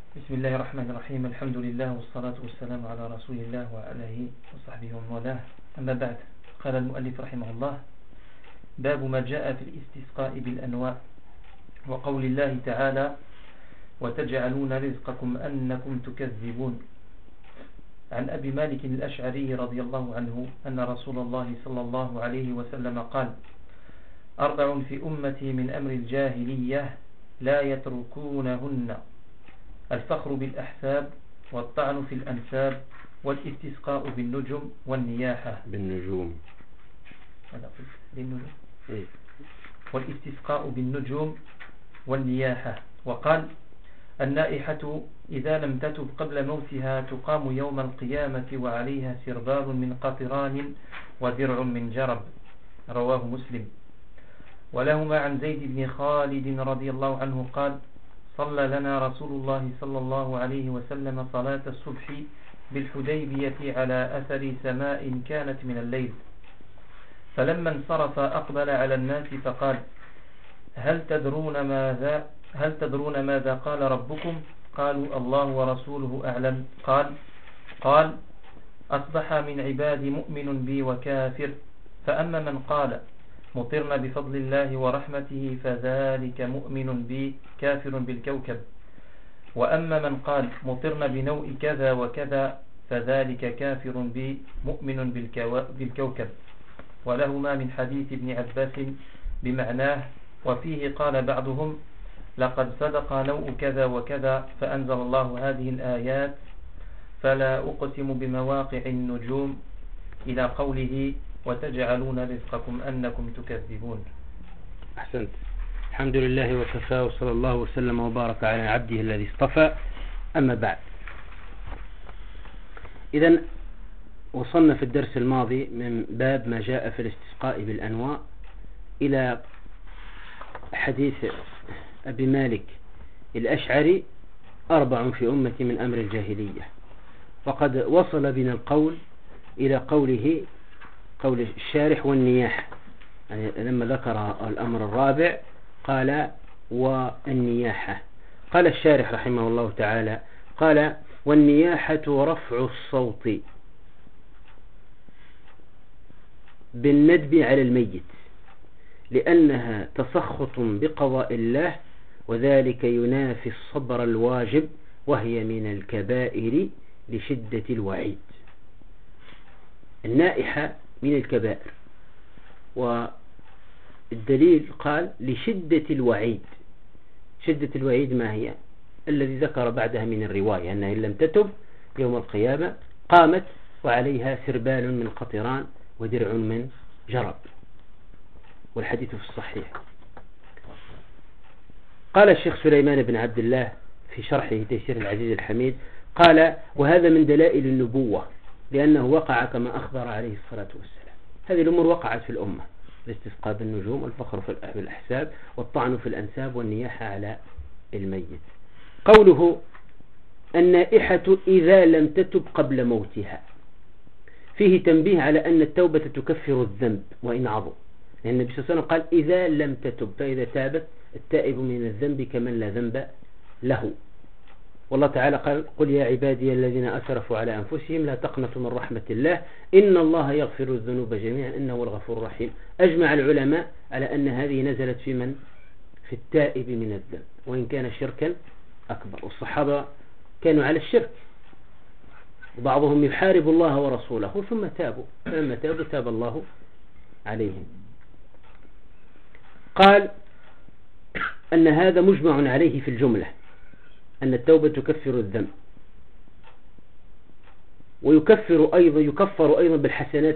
بسم الله الرحمن الرحيم. الحمد لله والصلاة والسلام على رسول الله وعلى آله وصحبه ومن والاه. أما بعد، قال المؤلف رحمه الله: باب ما جاء في الاستسقاء بالأنواع، وقول الله تعالى: وتجعلون رزقكم أنكم تكذبون. عن أبي مالك الأشعري رضي الله عنه أن رسول الله صلى الله عليه وسلم قال: أربع في أمتي من أمر الجاهلية لا يتركونهن: الفخر بالأحساب، والطعن في الأنساب، والاستسقاء بالنجم والنياحة. والاستسقاء بالنجوم والنياحة. وقال: النائحة إذا لم تتب قبل موتها تقام يوم القيامة وعليها سربال من قطران ودرع من جرب. رواه مسلم. ولهما عن زيد بن خالد رضي الله عنه قال: صلى لنا رسول الله صلى الله عليه وسلم صلاة الصبح بالحديبية على أثر سماء كانت من الليل، فلما انصرف أقبل على الناس فقال: هل تدرون ماذا قال ربكم؟ قالوا: الله ورسوله أعلم. قال: أصبح من عبادي مؤمن بي وكافر، فأما من قال مطرنا بفضل الله ورحمته فذلك مؤمن بي كافر بالكوكب، وأما من قال مطرنا بنوء كذا وكذا فذلك كافر بي مؤمن بالكوكب. ولهما من حديث ابن عباس بمعناه، وفيه قال بعضهم: لقد صدق نوء كذا وكذا، فأنزل الله هذه الآيات: فلا أقسم بمواقع النجوم، إلى قوله: وتجعلون رزقكم أنكم تكذبون. أحسنت. الحمد لله وكفى، وصلى الله وسلم وبارك على عبده الذي اصطفى. أما بعد، إذن وصلنا في الدرس الماضي من باب ما جاء في الاستسقاء بالأنواع إلى حديث أبي مالك الأشعري: أربع في أمتي من أمر الجاهلية. وقد وصل بنا القول إلى قوله قول الشارح: والنياحة، يعني لما ذكر الأمر الرابع قال: والنياحة. قال الشارح رحمه الله تعالى: قال: والنياحة رفع الصوت بالندب على الميت، لأنها تسخط بقضاء الله، وذلك ينافي الصبر الواجب، وهي من الكبائر لشدة الوعيد. النائحة من الكبائر، والدليل قال: لشدة الوعيد. شدة الوعيد ما هي؟ الذي ذكر بعدها من الرواية أنها إن لم تتب يوم القيامة قامت وعليها سربال من قطران ودرع من جرب، والحديث في الصحيح. قال الشيخ سليمان بن عبد الله في شرحه تيسير العزيز الحميد: قال: وهذا من دلائل النبوة، لأنه وقع كما أخبر عليه الصلاة والسلام. هذه الأمور وقعت في الأمة: الاستسقاء بالنجوم، والفخر في الأحساب، والطعن في الأنساب، والنياحة على الميت. قوله: النائحة إذا لم تتب قبل موتها، فيه تنبيه على أن التوبة تكفر الذنب وإن عظم، لأن النبي صلى الله عليه وسلم قال: إذا لم تتب، فإذا تابت التائب من الذنب كمن لا ذنب له. والله تعالى قال: قل يا عبادي الذين أسرفوا على أنفسهم لا تقنطوا من رحمة الله إن الله يغفر الذنوب جميعا إنه هو الغفور الرحيم. أجمع العلماء على أن هذه نزلت في من؟ في التائب من الذنب، وإن كان شركا أكبر. والصحابة كانوا على الشرك، وبعضهم يحارب الله ورسوله ثم تابوا، فلما تابوا تاب الله عليهم. قال أن هذا مجمع عليه في الجملة، أن التوبة تكفر الذنب، ويكفر أيضا بالحسنات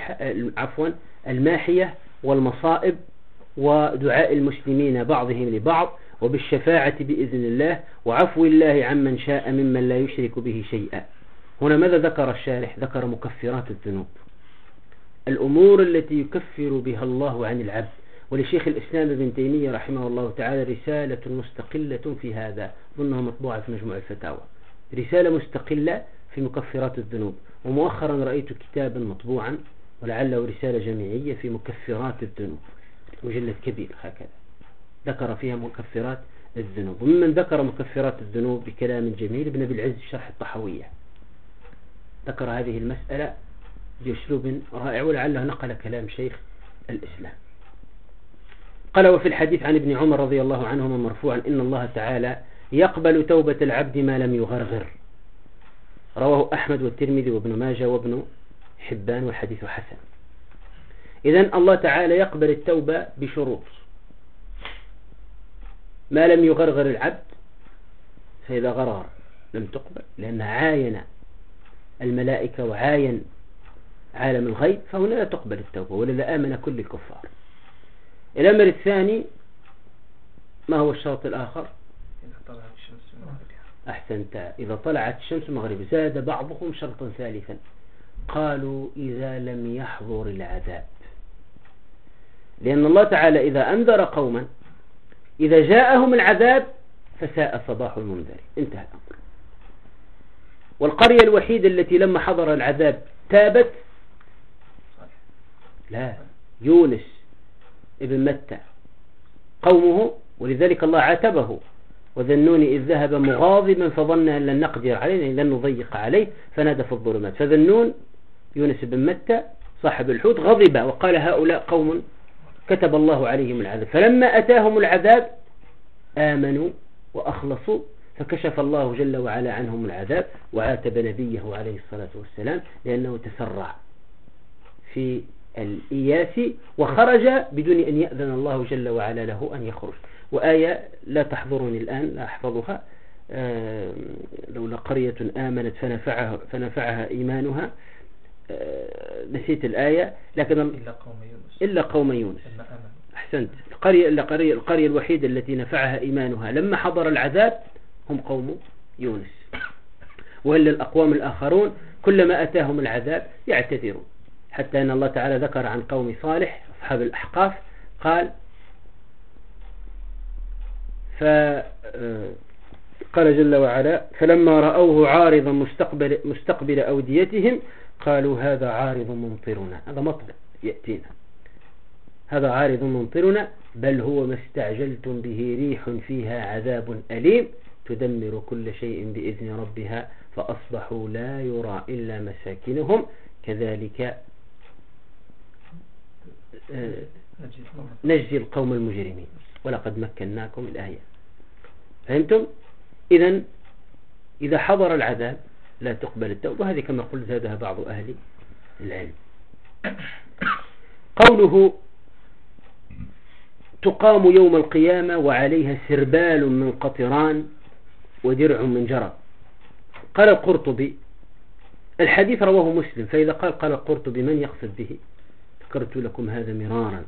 الماحية والمصائب، ودعاء المسلمين بعضهم لبعض، وبالشفاعة بإذن الله، وعفو الله عمن شاء ممن لا يشرك به شيئا. هنا ماذا ذكر الشارح؟ ذكر مكفرات الذنوب، الأمور التي يكفر بها الله عن العبد. ولشيخ الإسلام ابن تيمية رحمه الله تعالى رسالة مستقلة في هذا، ظنها مطبوعة في مجموع الفتاوى، رسالة مستقلة في مكفرات الذنوب. ومؤخرا رأيت كتابا مطبوعا ولعله رسالة جامعية في مكفرات الذنوب، مجلد كبير هكذا، ذكر فيها مكفرات الذنوب. وممن ذكر مكفرات الذنوب بكلام جميل ابن أبي العز شرح الطحوية، ذكر هذه المسألة بأسلوب رائع، ولعله نقل كلام شيخ الإسلام. قال: وفي الحديث عن ابن عمر رضي الله عنهما مرفوعا: إن الله تعالى يقبل توبة العبد ما لم يغرغر. رواه أحمد والترمذي وابن ماجه وابن حبان والحديث حسن. إذن الله تعالى يقبل التوبة بشروط: ما لم يغرغر العبد، فإذا غرغر لم تقبل، لأنها عاين الملائكة وعاين عالم الغيب، فهنا لا تقبل التوبة، ولذا آمن كل الكفار. الأمر الثاني: ما هو الشرط الآخر؟ أحسنت، إذا طلعت الشمس مغرب. زاد بعضهم شرطا ثالثا، قالوا: إذا لم يحضر العذاب، لأن الله تعالى إذا أنذر قوما إذا جاءهم العذاب فساء صباح المنذر، انتهى الأمر. والقرية الوحيدة التي لما حضر العذاب تابت، لا، يونس ابن متى قومه، ولذلك الله عاتبه: وذنوني إذ ذهب مغاضبا فظن أن لن نقدر عليه لن نضيق عليه فنادى في الظلمات. فذنون يونس بن متى صاحب الحوت غضب وقال: هؤلاء قوم كتب الله عليهم العذاب. فلما أتاهم العذاب آمنوا وأخلصوا، فكشف الله جل وعلا عنهم العذاب، وعاتب نبيه عليه الصلاة والسلام لأنه تسرع في الإياس وخرج بدون أن يأذن الله جل وعلا له أن يخرج. وآية لا تحضرني الآن، لا أحفظها: لولا قرية آمنت فنفعها إيمانها. نسيت الآية، لكن إلا قوم يونس. أحسنت. القرية الوحيدة التي نفعها إيمانها لما حضر العذاب هم قوم يونس. وإلا الأقوام الآخرون كلما أتاهم العذاب يعتذرون، حتى أن الله تعالى ذكر عن قوم صالح أصحاب الأحقاف قال: قال جل وعلا: فلما رأوه عارضا مستقبل أوديتهم قالوا هذا عارض ممطرنا. هذا مطر يأتينا، هذا عارض ممطرنا بل هو ما استعجلتم به ريح فيها عذاب أليم تدمر كل شيء بإذن ربها فأصبحوا لا يرى إلا مساكنهم كذلك نجزي القوم المجرمين ولقد مكناكم الآية. فهمتم؟ إذا حضر العذاب لا تقبل التوبة. هذه كما قلت زادها بعض أهل العلم. قوله: تقام يوم القيامة وعليها سربال من قطران ودرع من جرب. قال القرطبي: الحديث رواه مسلم. فإذا قال القرطبي من يقصد به؟ ذكرت لكم هذا مرارا.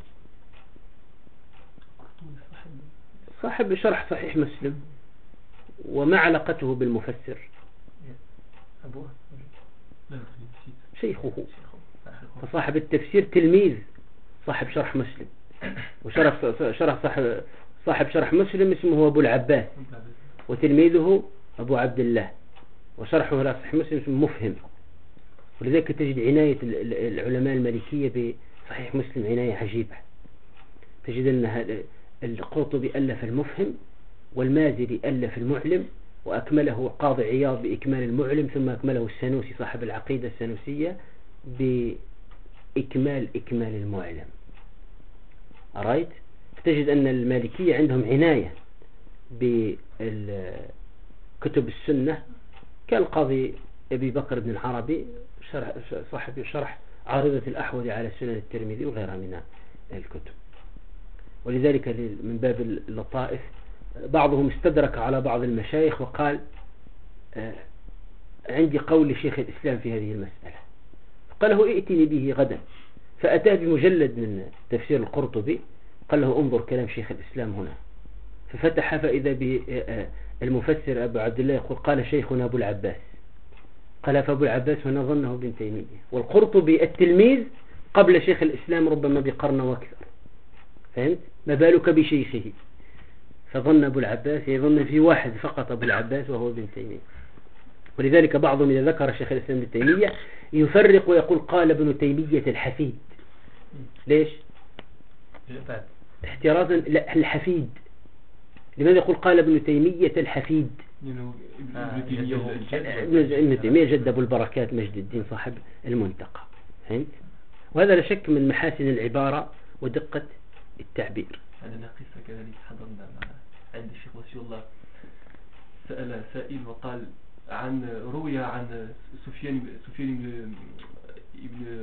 صاحب شرح صحيح مسلم. وما علاقته بالمفسر؟ شيخه. فصاحب التفسير تلميذ صاحب شرح مسلم، صاحب شرح مسلم اسمه أبو العباس، وتلميذه أبو عبد الله، وشرحه على صحيح مسلم اسمه مفهم. ولذلك تجد عناية العلماء المالكية بصحيح مسلم عناية عجيبة. تجد أن القرطبي ألف المفهم، والمازري ألف المعلم، وأكمله قاضي عياض بإكمال المعلم، ثم أكمله السنوسي صاحب العقيدة السنوسية بإكمال المعلم. أرأيت؟ فتجد أن المالكية عندهم عناية بكتب السنة، كالقاضي أبي بكر بن العربي صاحب شرح عارضة الأحوذي على سنن الترمذي وغيرها من الكتب. ولذلك من باب اللطائف بعضهم استدرك على بعض المشايخ وقال: عندي قول لشيخ الإسلام في هذه المسألة. قال له: ائتني به غدا. فأتى بمجلد من تفسير القرطبي، قال له: انظر كلام شيخ الإسلام هنا. ففتح فإذا بالمفسر أبو عبد الله يقول: قال شيخنا أبو العباس. قال: فأبو العباس هنا ظنه ابن تيمية، والقرطبي التلميذ قبل شيخ الإسلام ربما بقرن وأكثر. فهمت؟ ما بالك بشيخه؟ فظن أبو العباس يظن في واحد فقط أبو العباس وهو ابن تيمية. ولذلك بعضهم إذا ذكر شيخ الإسلام ابن تيمية يفرق ويقول: قال ابن تيمية الحفيد. ليش؟ احترازا الحفيد، لماذا يقول قال ابن تيمية الحفيد؟ ابن تيمية جد أبو البركات مجد الدين صاحب المنتقى، فهمت؟ وهذا لا شك من محاسن العبارة ودقة التعبير. عندنا قصة كذلك حضرنا عند الشيخ وسي الله، سأل سائل وقال روي عن سفيان ابن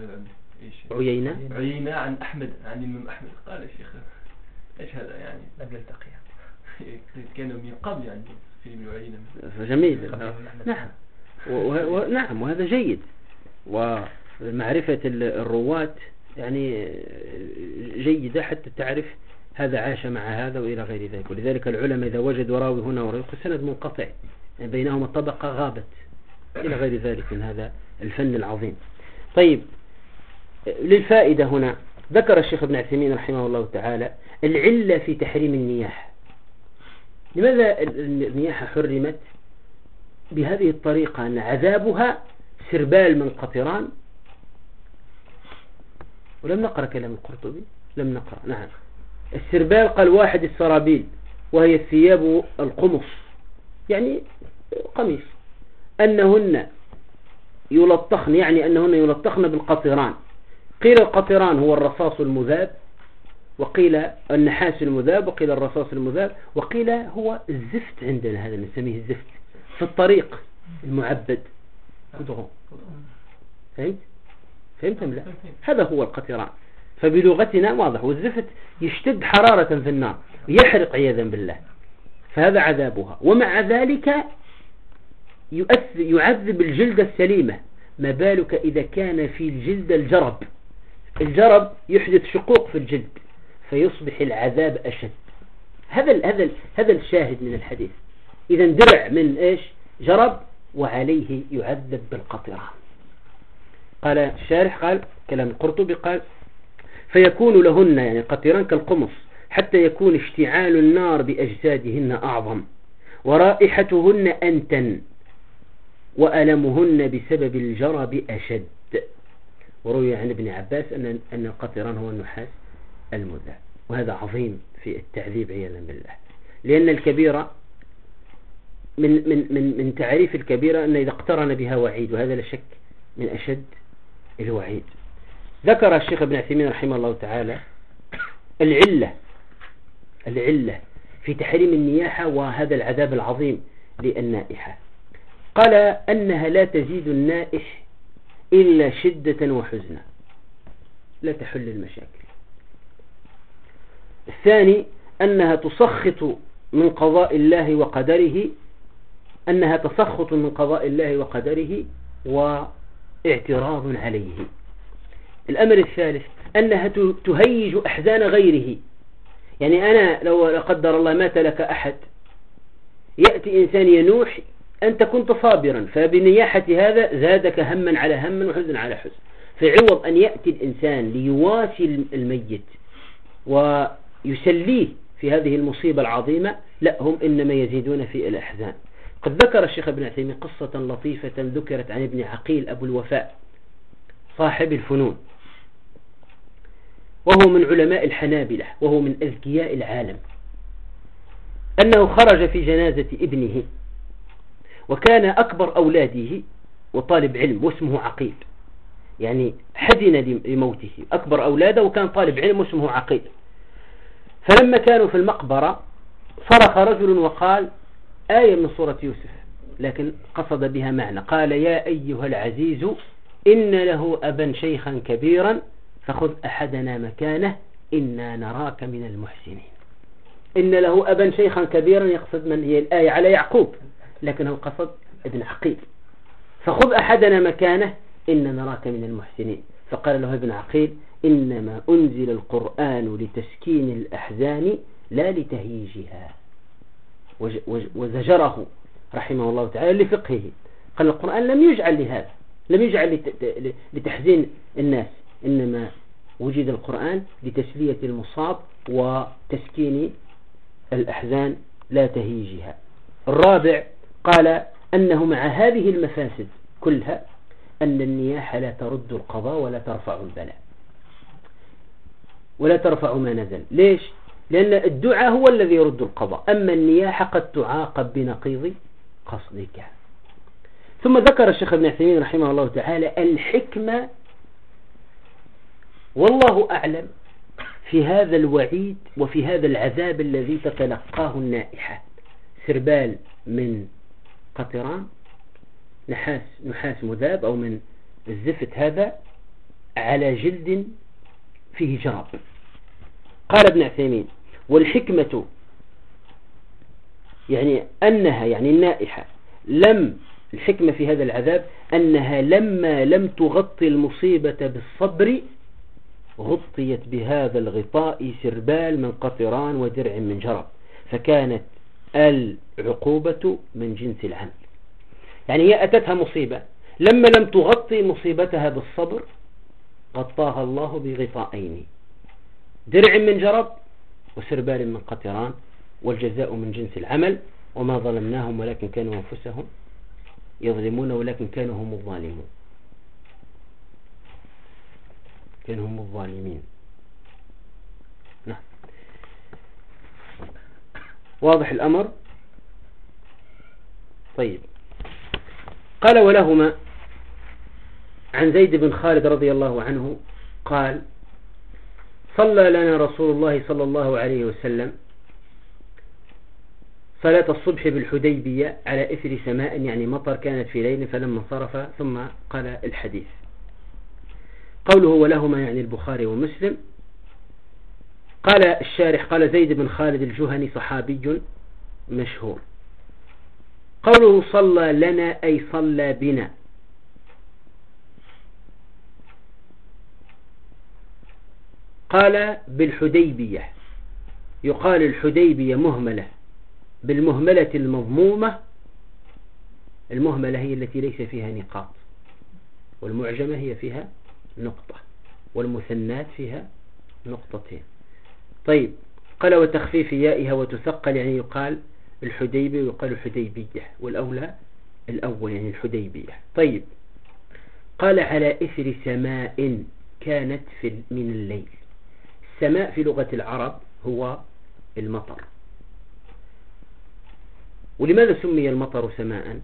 عيينة عن أحمد، عن الإمام أحمد. قال الشيخ إيش هذا يعني؟ لم يلتقي، كان من قبل يعني سفيان بن عيينة. جميل. نعم. نعم، وهذا جيد. ومعرفة الرواة يعني جيدة حتى تعرف هذا عاش مع هذا وإلى غير ذلك. ولذلك العلماء إذا وجدوا راوي هنا وراوي سند منقطع يعني بينهما طبقة غابت إلى غير ذلك من هذا الفن العظيم. طيب، للفائدة هنا ذكر الشيخ ابن عثيمين رحمه الله تعالى العلة في تحريم النياحة. لماذا النياحة حرمت بهذه الطريقة؟ أن عذابها سربال من قطران. ولم نقرأ كلام القرطبي، لم نقرأ. نعم، السربال قال واحد السرابيل، وهي الثياب القمص يعني قميص، أنهن يلطخن، يعني أنهن يلطخن بالقطران. قيل القطران هو الرصاص المذاب، وقيل النحاس المذاب، وقيل الرصاص المذاب، وقيل هو الزفت. عندنا هذا نسميه الزفت في الطريق المعبد. فهمت أم لا؟ هذا هو القطران. فبلغتنا واضح. والزفت يشتد حرارة في النار يحرق عياذا بالله، فهذا عذابها. ومع ذلك يعذب الجلد السليمة، ما بالك إذا كان في الجلد الجرب. الجرب يحدث شقوق في الجلد فيصبح العذاب أشد. هذا الشاهد من الحديث. إذا درع من إيش؟ جرب، وعليه يعذب بالقطران. قال الشارح، قال كلام القرطبي، قال فيكون لهن يعني قطران كالقمص حتى يكون اشتعال النار بأجسادهن أعظم، ورائحتهن أنتن، وألمهن بسبب الجرب أشد. وروي عن ابن عباس أن القطران هو النحاس المذاب. وهذا عظيم في التعذيب عياذا بالله، لأن الكبيرة من تعريف الكبيرة أن إذا اقترن بها وعيد، وهذا لا شك من أشد الوعيد. ذكر الشيخ ابن عثيمين رحمه الله تعالى العلة في تحريم النياحة وهذا العذاب العظيم للنائحة. قال أنها لا تزيد النائح إلا شدة وحزنا، لا تحل المشاكل. الثاني أنها تسخط من قضاء الله وقدره، أنها تسخط من قضاء الله وقدره واعتراض عليه. الأمر الثالث أنها تهيج أحزان غيره. يعني أنا لو قدر الله مات لك أحد، يأتي إنسان ينوح، أنت كنت صابرا، فبنياحة هذا زادك هما على هم وحزن على حزن. فعوض أن يأتي الإنسان ليواسي الميت ويسليه في هذه المصيبة العظيمة، لا، هم إنما يزيدون في الأحزان. قد ذكر الشيخ ابن عثيمين قصة لطيفة ذكرت عن ابن عقيل أبو الوفاء صاحب الفنون، وهو من علماء الحنابلة، وهو من أذكياء العالم، أنه خرج في جنازة ابنه، وكان أكبر أولاده وطالب علم واسمه عقيل، يعني حزن لموته، أكبر أولاده وكان طالب علم واسمه عقيل. فلما كانوا في المقبرة صرخ رجل وقال آية من سورة يوسف، لكن قصد بها معنى، قال يا أيها العزيز إن له أبا شيخا كبيرا فخذ أحدنا مكانه إنا نراك من المحسنين. إن له أبا شيخا كبيرا يقصد من هي الآية على يعقوب، لكنه قصد ابن عقيل. فخذ أحدنا مكانه إنا نراك من المحسنين. فقال له ابن عقيل إنما أنزل القرآن لتسكين الأحزان لا لتهييجها، وزجره رحمه الله تعالى لفقهه. قال القرآن لم يجعل لهذا، لم يجعل لتحزين الناس، إنما وجد القرآن لتسلية المصاب وتسكين الأحزان لا تهيجها. الرابع قال أنه مع هذه المفاسد كلها أن النياحة لا ترد القضاء ولا ترفع البلاء ولا ترفع ما نزل. ليش؟ لأن الدعاء هو الذي يرد القضاء، أما النياحة قد تعاقب بنقيض قصدك. ثم ذكر الشيخ ابن عثيمين رحمه الله تعالى الحكمة والله أعلم في هذا الوعيد وفي هذا العذاب الذي تتلقاه النائحة. سربال من قطران، نحاس مذاب أو من الزفت هذا على جلد فيه جرب. قال ابن عثيمين: والحكمة يعني أنها يعني النائحة الحكمة في هذا العذاب أنها لما لم تغطي المصيبة بالصبر غطيت بهذا الغطاء سربال من قطران ودرع من جرب، فكانت العقوبة من جنس العمل. يعني هي أتتها مصيبة، لما لم تغطي مصيبتها بالصبر غطاها الله بغطائين: درع من جرب وسربال من قطران، والجزاء من جنس العمل. وما ظلمناهم ولكن كانوا أنفسهم يظلمون، ولكن كانوا هم الظالمون، كانوا هم الظالمين. نعم، واضح الأمر. طيب، قال: ولهما عن زيد بن خالد رضي الله عنه قال: صلى لنا رسول الله صلى الله عليه وسلم صلاة الصبح بالحديبية على إثر سماء، يعني مطر كانت في ليل، فلما انصرف ثم قال الحديث. قوله ولهما يعني البخاري ومسلم. قال الشارح: قال زيد بن خالد الجهني صحابي مشهور. قوله صلى لنا أي صلى بنا. قال بالحديبية، يقال الحديبية مهملة بالمهملة المضمومة. المهملة هي التي ليس فيها نقاط، والمعجمة هي فيها نقطة، والمثنات فيها نقطتين. طيب، قال وتخفيف يائها وتثقل، يعني يقال الحديبية ويقال الحديبية، والأولى الأول يعني الحديبية. طيب، قال على إثر سماء كانت من الليل. السماء في لغة العرب هو المطر. ولماذا سمي المطر سماء؟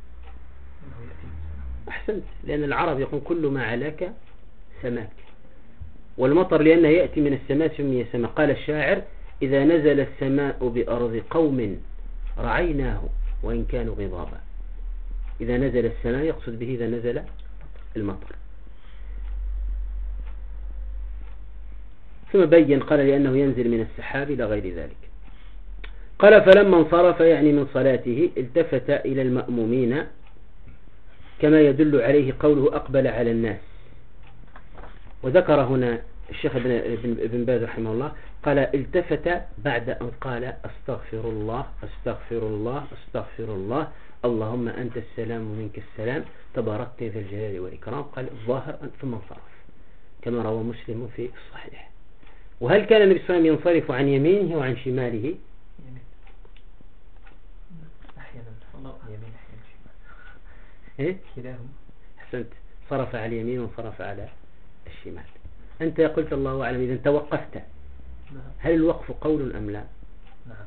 أحسنت، لأن العرب يقول كل ما علاك سماك، والمطر لأنه يأتي من السماء سمي سماء. قال الشاعر: إذا نزل السماء بأرض قوم رعيناه وإن كانوا غضابا. إذا نزل السماء يقصد به إذا نزل المطر. ثم بين قال لأنه ينزل من السحاب إلى غير ذلك. قال فلما انصرف يعني من صلاته التفت إلى المأمومين، كما يدل عليه قوله أقبل على الناس. وذكر هنا الشيخ ابن باز رحمه الله قال التفت بعد أن قال أستغفر الله أستغفر الله أستغفر الله اللهم أنت السلام ومنك السلام تباركت ذا الجلال والإكرام. قال الظاهر ثم انصرف كما روى مسلم في الصحيح. وهل كان النبي صلى الله عليه وسلم ينصرف عن يمينه وعن شماله؟ أحيانا الله يمين أحيانا شمال. إيه؟ كلاهما. أحسنت، صرف على اليمين وصرف على الشمال. أنت قلت الله أعلم إذا توقفت هل الوقف قول أم لا؟ نعم.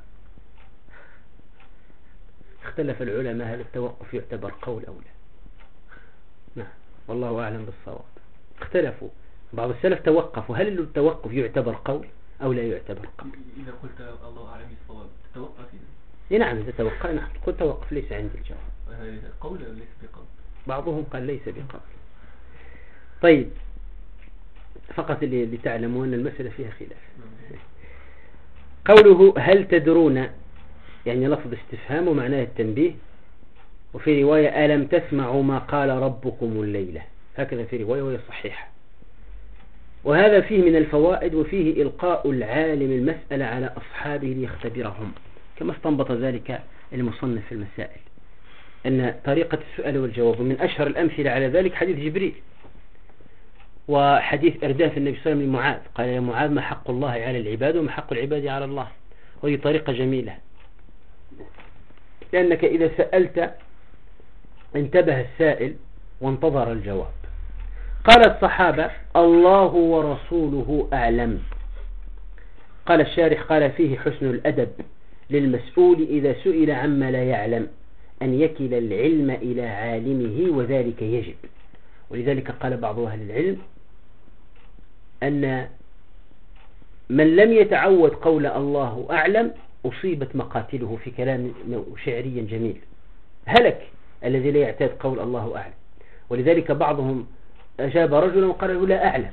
اختلف العلماء هل التوقف يعتبر قول أو لا. نعم، والله أعلم بالصواب. اختلفوا، بعض السلف توقفوا هل التوقف يعتبر قول أو لا يعتبر قول. إذا قلت الله أعلم بالصواب تتوقف إذا نعم إذا توقف نعم قلت توقف ليس عندي الجواب. قول ليس بقول. بعضهم قال ليس بقول. طيب، فقط اللي تعلموا أن المسألة فيها خلاف. قوله هل تدرون يعني لفظ استفهام ومعناه التنبيه. وفي رواية ألم تسمعوا ما قال ربكم الليلة، هكذا في رواية وهي صحيحة. وهذا فيه من الفوائد وفيه إلقاء العالم المسألة على أصحابه ليختبرهم، كما استنبط ذلك المصنف في المسائل أن طريقة السؤال والجواب. ومن أشهر الأمثلة على ذلك حديث جبريل وحديث إرداف النبي صلى الله عليه وسلم لمعاذ، قال يا معاذ ما حق الله على العباد وما حق العباد على الله. وهي طريقة جميلة لأنك إذا سألت انتبه السائل وانتظر الجواب. قال الصحابة الله ورسوله أعلم. قال الشارح قال فيه حسن الأدب للمسؤول إذا سئل عما لا يعلم أن يكل العلم إلى عالمه وذلك يجب. ولذلك قال بعض أهل العلم أن من لم يتعود قول الله أعلم أصيبت مقاتله في كلام شعري جميل، هلك الذي لا يعتاد قول الله أعلم. ولذلك بعضهم أجاب رجلا وقال له لا أعلم،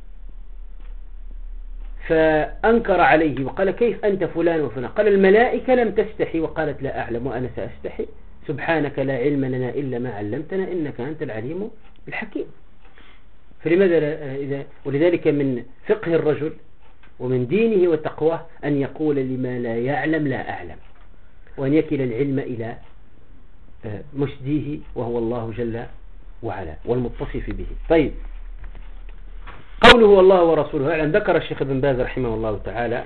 فأنكر عليه وقال كيف أنت فلان وفلان؟ قال الملائكة لم تستحي وقالت لا أعلم وأنا سأستحي، سبحانك لا علم لنا إلا ما علمتنا إنك أنت العليم الحكيم. فلماذا ولذلك من فقه الرجل ومن دينه وتقواه أن يقول لما لا يعلم لا أعلم، وأن يكل العلم إلى مسديه وهو الله جل وعلا والمتصف به. طيب، قوله والله ورسوله أعلم، ذكر الشيخ ابن باز رحمه الله تعالى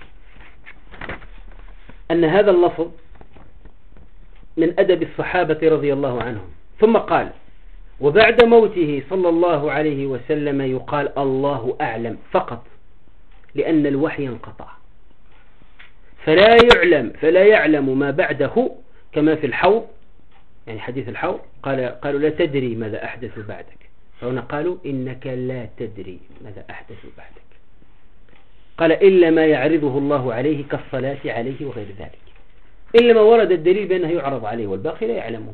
أن هذا اللفظ من أدب الصحابة رضي الله عنهم، ثم قال وبعد موته صلى الله عليه وسلم يقال الله أعلم فقط، لأن الوحي انقطع فلا يعلم ما بعده، كما في الحوض، يعني حديث الحوض قالوا لا تدري ماذا أحدث بعدك، فهنا قالوا إنك لا تدري ماذا أحدث بعدك. قال إلا ما يعرضه الله عليه كالصلاة عليه وغير ذلك، إلا ما ورد الدليل بأنه يعرض عليه والباقي لا يعلمه.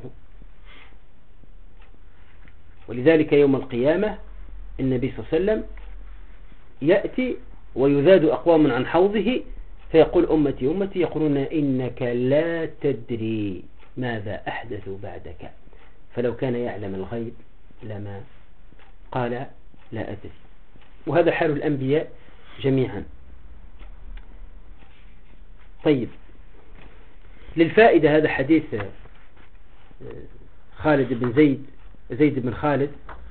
ولذلك يوم القيامة النبي صلى الله عليه وسلم يأتي ويذاد أقوام عن حوضه فيقول أمتي أمتي، يقولون إنك لا تدري ماذا أحدث بعدك، فلو كان يعلم الغيب لما قال لا أدري. وهذا حال الأنبياء جميعا. طيب، للفائدة هذا حديث خالد بن زيد بن خالد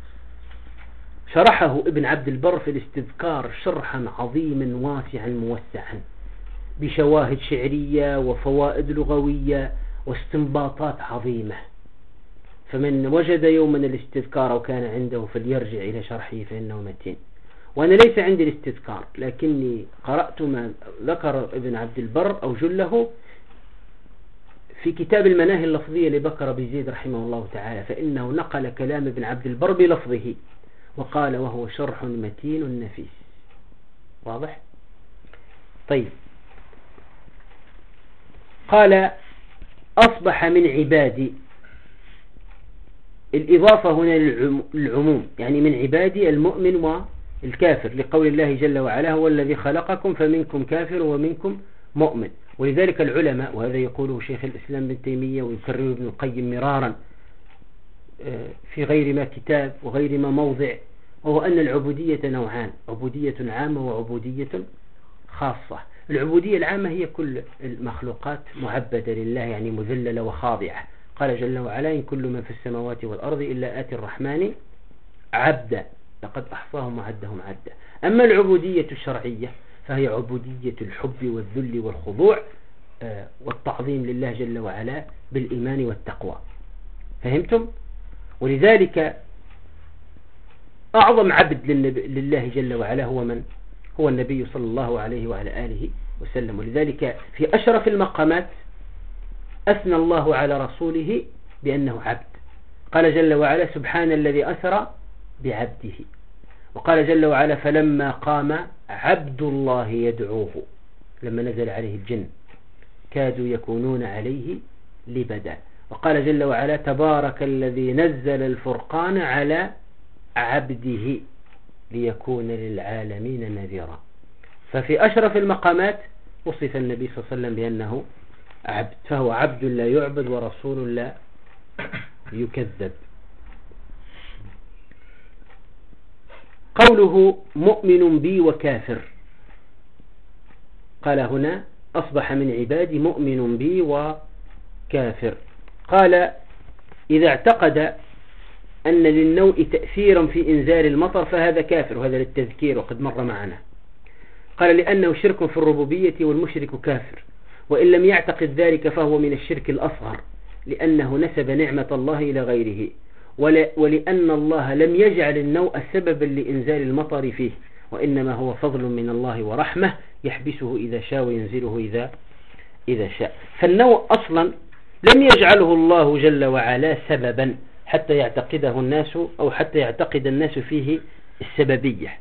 شرحه ابن عبد البر في الاستذكار شرحا عظيما واسعا موسعا بشواهد شعرية وفوائد لغوية واستنباطات عظيمة، فمن وجد يوما الاستذكار وكان عنده فليرجع إلى شرحه فإنه متين. وأنا ليس عندي الاستذكار، لكني قرأت ما ذكر ابن عبد البر أو جله في كتاب المناهي اللفظية لبكر بن زيد رحمه الله تعالى، فإنه نقل كلام ابن عبد البر بلفظه وقال وهو شرح متين نفيس. واضح؟ طيب، قال أصبح من عبادي، الإضافة هنا للعموم، يعني من عبادي المؤمن والكافر، لقول الله جل وعلا هو الذي خلقكم فمنكم كافر ومنكم مؤمن. ولذلك العلماء، وهذا يقوله شيخ الإسلام بن تيمية ويكرره ابن القيم مرارا في غير ما كتاب وغير ما موضع، وهو أن العبودية نوعان، عبودية عامة وعبودية خاصة. العبودية العامة هي كل المخلوقات معبدة لله، يعني مذللة وخاضعة. قال جل وعلا إن كل من في السماوات والأرض إلا آتي الرحمن عبدا لقد أحصاهم وعدهم عدا. أما العبودية الشرعية فهي عبودية الحب والذل والخضوع والتعظيم لله جل وعلا بالإيمان والتقوى. فهمتم؟ ولذلك أعظم عبد لله جل وعلا هو من؟ هو النبي صلى الله عليه وعلى آله وسلم. ولذلك في أشرف المقامات أثنى الله على رسوله بأنه عبد، قال جل وعلا سبحان الذي أسرى بعبده، وقال جل وعلا فلما قام عبد الله يدعوه، لما نزل عليه الجن كادوا يكونون عليه لبدا، وقال جل وعلا تبارك الذي نزل الفرقان على عبده ليكون للعالمين نذيرا. ففي أشرف المقامات وصف النبي صلى الله عليه وسلم بأنه عبد، فهو عبد لا يعبد ورسول لا يكذب. قوله مؤمن بي وكافر، قال هنا أصبح من عبادي مؤمن بي وكافر. قال إذا اعتقد أن للنوء تأثيرا في إنزال المطر فهذا كافر، وهذا للتذكير وقد مر معنا. قال لأنه شرك في الربوبية والمشرك كافر، وإن لم يعتقد ذلك فهو من الشرك الأصغر، لأنه نسب نعمة الله إلى غيره، ولأن الله لم يجعل النوء سببا لإنزال المطر فيه، وإنما هو فضل من الله ورحمة يحبسه إذا شاء وينزله إذا شاء. فالنوء أصلا لم يجعله الله جل وعلا سببا حتى يعتقده الناس أو حتى يعتقد الناس فيه السببية.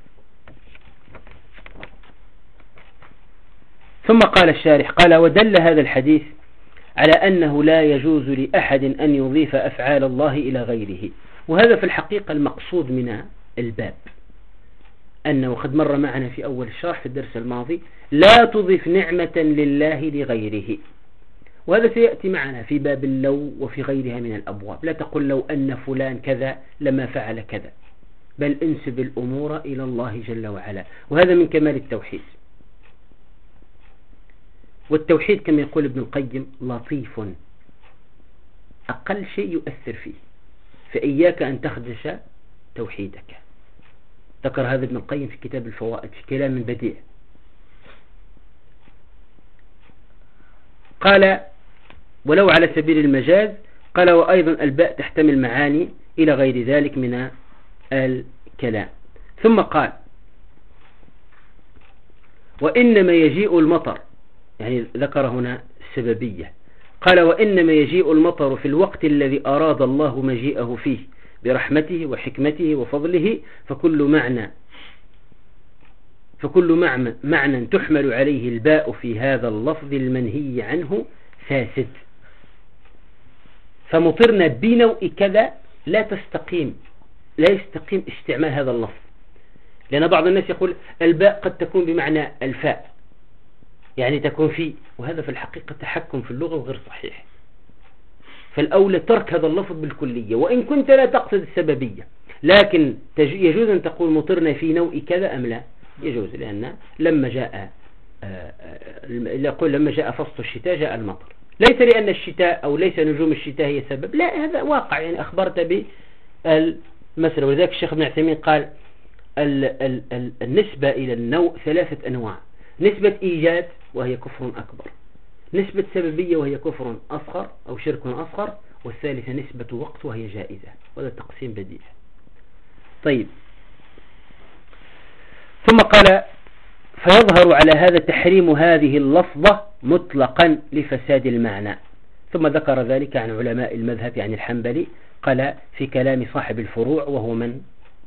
ثم قال الشارح قال: ودل هذا الحديث على أنه لا يجوز لأحد أن يضيف أفعال الله إلى غيره. وهذا في الحقيقة المقصود من الباب، أنه قد مر معنا في أول الشرح في الدرس الماضي: لا تضف نعمة لله لغيره. وهذا سيأتي معنا في باب اللو وفي غيرها من الأبواب. لا تقل لو أن فلان كذا لما فعل كذا، بل انسب الأمور إلى الله جل وعلا. وهذا من كمال التوحيد. والتوحيد كما يقول ابن القيم لطيف، أقل شيء يؤثر فيه، فإياك أن تخدش توحيدك. ذكر هذا ابن القيم في كتاب الفوائد في كلام بديع. قال: ولو على سبيل المجاز. قال: وأيضا الباء تحتمل معاني إلى غير ذلك من الكلام. ثم قال: وإنما يجيء المطر، يعني ذكر هنا السببية. قال: وإنما يجيء المطر في الوقت الذي أراد الله مجيئه فيه برحمته وحكمته وفضله، فكل معنى تحمل عليه الباء في هذا اللفظ المنهي عنه فاسد. فمطرنا بنوء كذا لا يستقيم استعمال هذا اللفظ، لأن بعض الناس يقول الباء قد تكون بمعنى الفاء، يعني تكون فيه، وهذا في الحقيقة تحكم في اللغة وغير صحيح. فالأولى ترك هذا اللفظ بالكلية، وإن كنت لا تقصد السببية، لكن يجوز أن تقول مطرنا في نوء كذا أم لا؟ يجوز، لأن لما جاء فصل الشتاء جاء المطر، ليس لأن الشتاء أو ليس نجوم الشتاء هي سبب، لا، هذا واقع، يعني أخبرت بالمسألة. ولذلك الشيخ ابن عثيمين قال: النسبة إلى النوء 3 أنواع: نسبة إيجاد وهي كفر أكبر، نسبة سببية وهي كفر أصغر أو شرك أصغر، والثالثة نسبة وقت وهي جائزة. وهذا تقسيم بديع. طيب، ثم قال: فيظهر على هذا تحريم هذه اللفظة مطلقا لفساد المعنى. ثم ذكر ذلك عن علماء المذهب، يعني الحنبلي. قال في كلام صاحب الفروع، وهو من؟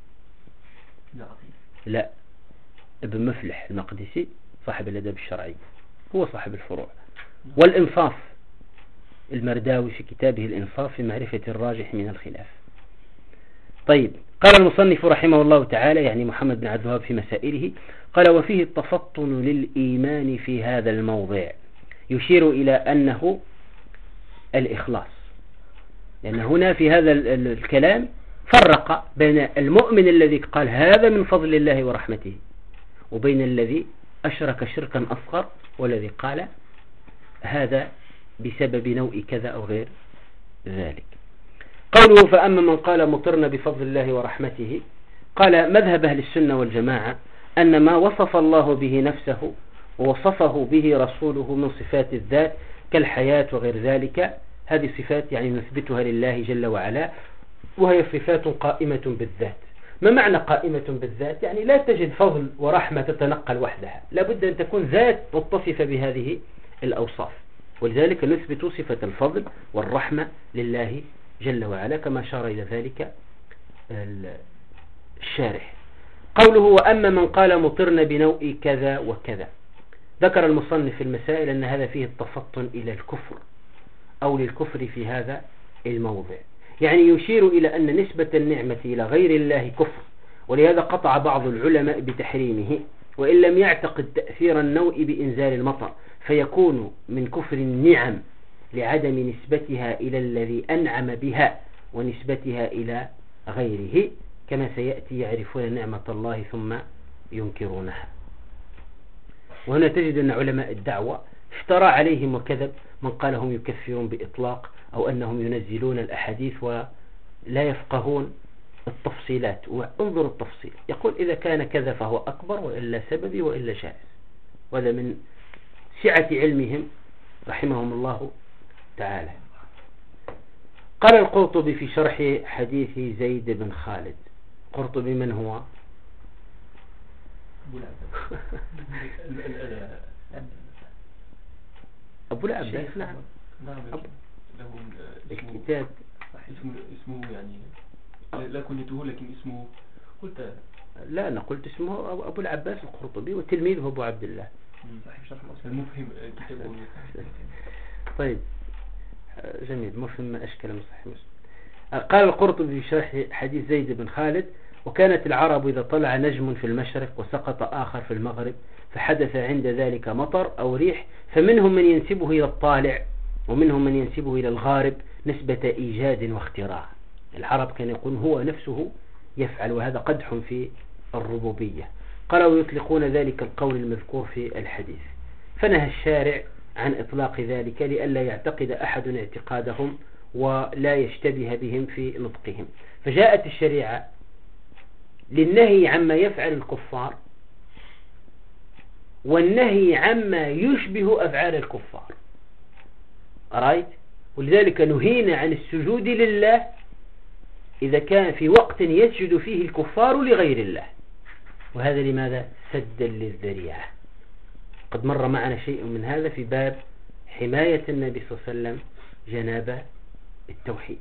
لا، ابن مفلح المقدسي صاحب الأدب الشرعي، هو صاحب الفروع. والإنصاف المرداوي في كتابه الإنصاف في معرفة الراجح من الخلاف. طيب، قال المصنف رحمه الله تعالى، يعني محمد بن عبد الوهاب في مسائله، قال: وفيه التفطن للإيمان في هذا الموضع، يشير إلى أنه الإخلاص، لأن هنا في هذا الكلام فرق بين المؤمن الذي قال هذا من فضل الله ورحمته، وبين الذي أشرك شركا أصغر، والذي قال هذا بسبب نوء كذا أو غير ذلك. قوله: فأما من قال مطرنا بفضل الله ورحمته، قال: مذهب أهل السنة والجماعة أن ما وصف الله به نفسه ووصفه به رسوله من صفات الذات كالحياة وغير ذلك، هذه صفات يعني نثبتها لله جل وعلا، وهي صفات قائمة بالذات. ما معنى قائمة بالذات؟ يعني لا تجد فضل ورحمة تتنقل وحدها، لابد أن تكون ذات متصفة بهذه الأوصاف. ولذلك نثبت صفة الفضل والرحمة لله جل وعلا، كما أشار إلى ذلك الشارح. قوله: وأما من قال مطرنا بنوء كذا وكذا، ذكر المصنف في المسائل أن هذا فيه التفطن إلى الكفر أو للكفر في هذا الموضع، يعني يشير إلى أن نسبة النعمة إلى غير الله كفر، ولهذا قطع بعض العلماء بتحريمه، وإن لم يعتقد تأثير النوء بإنزال المطر، فيكون من كفر النعم لعدم نسبتها إلى الذي أنعم بها ونسبتها إلى غيره، كما سيأتي: يعرفون نعمة الله ثم ينكرونها. وهنا تجد أن علماء الدعوة افترى عليهم وكذب من قال هم يكفرون بإطلاق، أو أنهم ينزلون الأحاديث ولا يفقهون التفصيلات. وانظر التفصيل، يقول: إذا كان كذا فهو أكبر، وإلا سببي، وإلا جائز. وهذا من سعة علمهم رحمهم الله تعالى. قال القرطبي في شرح حديث زيد بن خالد. قرطبي من هو؟ أبو العباس. أبو العباس نعم. نعم له الكتاب اسمه يعني لا كنيته لكن اسمه قلت لا أنا قلت اسمه أبو العباس القرطبي وتلميذه أبو عبد الله. صحيح شرح المفهم كتابه. طيب جميل مفهم ما أشكل من صحيح مسلم. قال القرطبي في شرح حديث زيد بن خالد: وكانت العرب إذا طلع نجم في المشرق وسقط آخر في المغرب فحدث عند ذلك مطر أو ريح فمنهم من ينسبه إلى الطالع ومنهم من ينسبه إلى الغارب نسبة إيجاد واختراع. العرب كان يقول هو نفسه يفعل، وهذا قدح في الربوبية. قالوا يطلقون ذلك القول المذكور في الحديث، فنهى الشارع عن إطلاق ذلك لئلا يعتقد أحد اعتقادهم ولا يشتبه بهم في نطقهم. فجاءت الشريعة للنهي عما يفعل الكفار والنهي عما يشبه أفعال الكفار. أرأيت؟ ولذلك نهينا عن السجود لله إذا كان في وقت يسجد فيه الكفار لغير الله، وهذا لماذا؟ سدا للذريعة. قد مر معنا شيء من هذا في باب حماية النبي صلى الله عليه وسلم جناب التوحيد.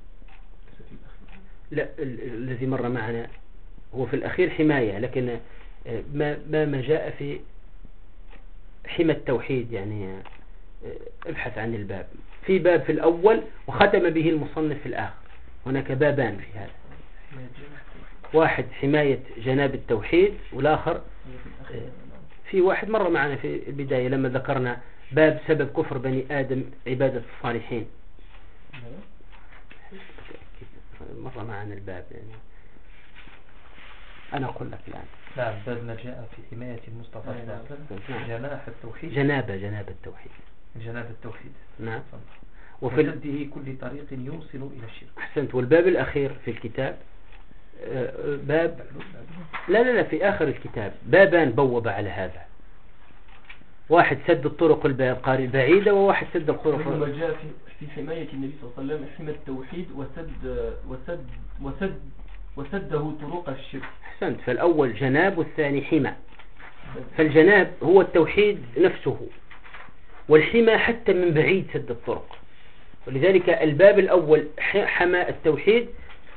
لا الذي مر معنا هو في الأخير حماية، لكن ما جاء في حمى التوحيد يعني ابحث عن الباب. في باب في الأول وختم به المصنف في الآخر. هناك بابان في هذا، واحد حماية جناب التوحيد والآخر في واحد مر معنا في البداية لما ذكرنا باب سبب كفر بني آدم عبادة الصالحين. مر معنا الباب يعني أنا أقول لك الآن. نعم باب ما جاء في حماية المصطفى جناح التوحيد. جناب التوحيد. جناب التوحيد نعم. وفي سده كل طريق يوصل إلى الشرك. أحسنت. والباب الأخير في الكتاب باب لا في آخر الكتاب بابان بوب على هذا، واحد سد الطرق البعيدة وواحد سد الطرق. ثم جاء في حماية النبي صلى الله عليه وسلم حمى التوحيد وسده طرق الشرك. أحسنت. فالأول جناب والثاني حمى. فالجناب هو التوحيد نفسه، والحمى حتى من بعيد سد الطرق. ولذلك الباب الأول حمى التوحيد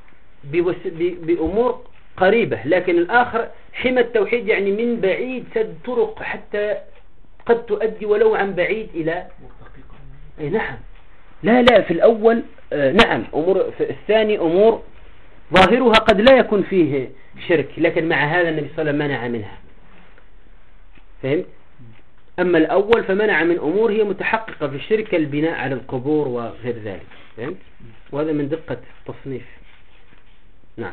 بأمور قريبة، لكن الآخر حمى التوحيد يعني من بعيد سد طرق حتى قد تؤدي ولو عن بعيد إلى نعم. لا في الأول نعم أمور، في الثاني أمور ظاهرها قد لا يكون فيه شرك، لكن مع هذا النبي صلى الله عليه وسلم منع منها. فهمت؟ أما الأول فمنع من أمور هي متحققة في الشرك، البناء على القبور وغير ذلك. فهمت؟ وهذا من دقة التصنيف. نعم.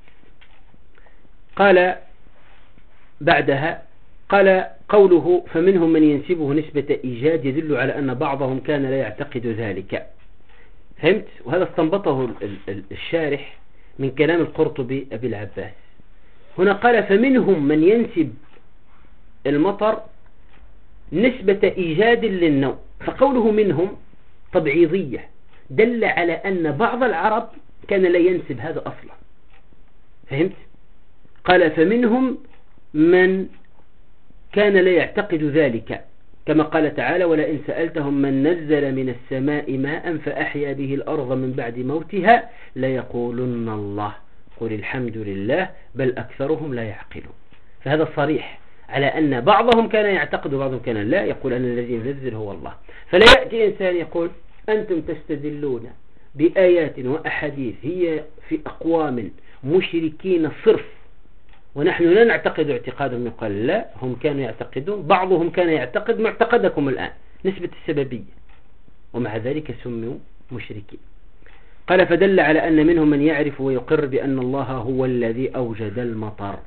قال بعدها قال قوله فمنهم من ينسبه نسبة إيجاد يدل على أن بعضهم كان لا يعتقد ذلك. فهمت؟ وهذا استنبطه الشارح من كلام القرطبي أبي العباس. هنا قال فمنهم من ينسب المطر نسبة إيجاد للنوع، فقوله منهم تبعيضية دل على أن بعض العرب كان لا ينسب هذا أصلا. فهمت؟ قال فمنهم من كان لا يعتقد ذلك، كما قال تعالى ولئن سألتهم من نزل من السماء ماء فأحيا به الأرض من بعد موتها ليقولن الله قل الحمد لله بل أكثرهم لا يعقلون. فهذا صريح على أن بعضهم كان يعتقد وبعضهم كان لا، يقول أن الذي ينزل هو الله. فلا يأتي إنسان يقول أنتم تستدلون بآيات وأحاديث هي في أقوام مشركين صرف ونحن لا نعتقد اعتقادهم، يقال لا هم كانوا يعتقدون، بعضهم كان يعتقد معتقدكم الآن نسبة السببية، ومع ذلك سموا مشركين. قال فدل على أن منهم من يعرف ويقر بأن الله هو الذي أوجد المطر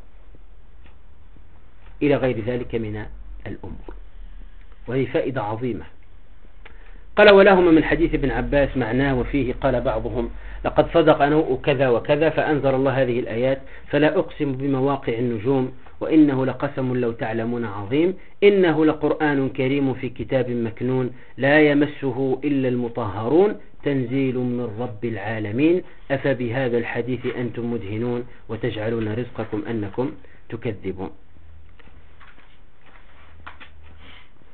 إلى غير ذلك من الأمور، وهي فائدة عظيمة. قال ولهم من حديث ابن عباس معناه وفيه قال بعضهم لقد صدق نوء كذا وكذا فأنزل الله هذه الآيات فلا أقسم بمواقع النجوم وإنه لقسم لو تعلمون عظيم إنه لقرآن كريم في كتاب مكنون لا يمسه إلا المطهرون تنزيل من رب العالمين أفبهذا الحديث أنتم مدهنون وتجعلون رزقكم أنكم تكذبون.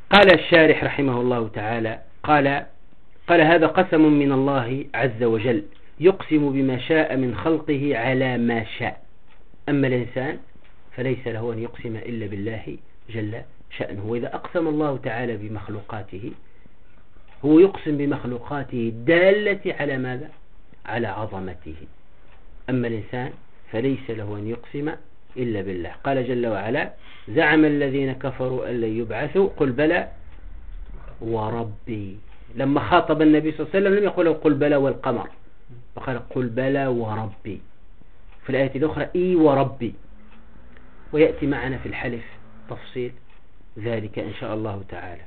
قال الشارح رحمه الله تعالى قال هذا قسم من الله عز وجل يقسم بما شاء من خلقه على ما شاء. أما الإنسان فليس له أن يقسم إلا بالله جل شأنه. وإذا أقسم الله تعالى بمخلوقاته هو يقسم بمخلوقاته الدالة على ماذا؟ على عظمته. أما الإنسان فليس له أن يقسم إلا بالله. قال جل وعلا زعم الذين كفروا أن لن يبعثوا قل بلى وربي. لما خاطب النبي صلى الله عليه وسلم لم يقل قل بلى والقمر، فقال قل بلى وربي. في الآية الأخرى إي وربي، ويأتي معنا في الحلف تفصيل ذلك إن شاء الله تعالى.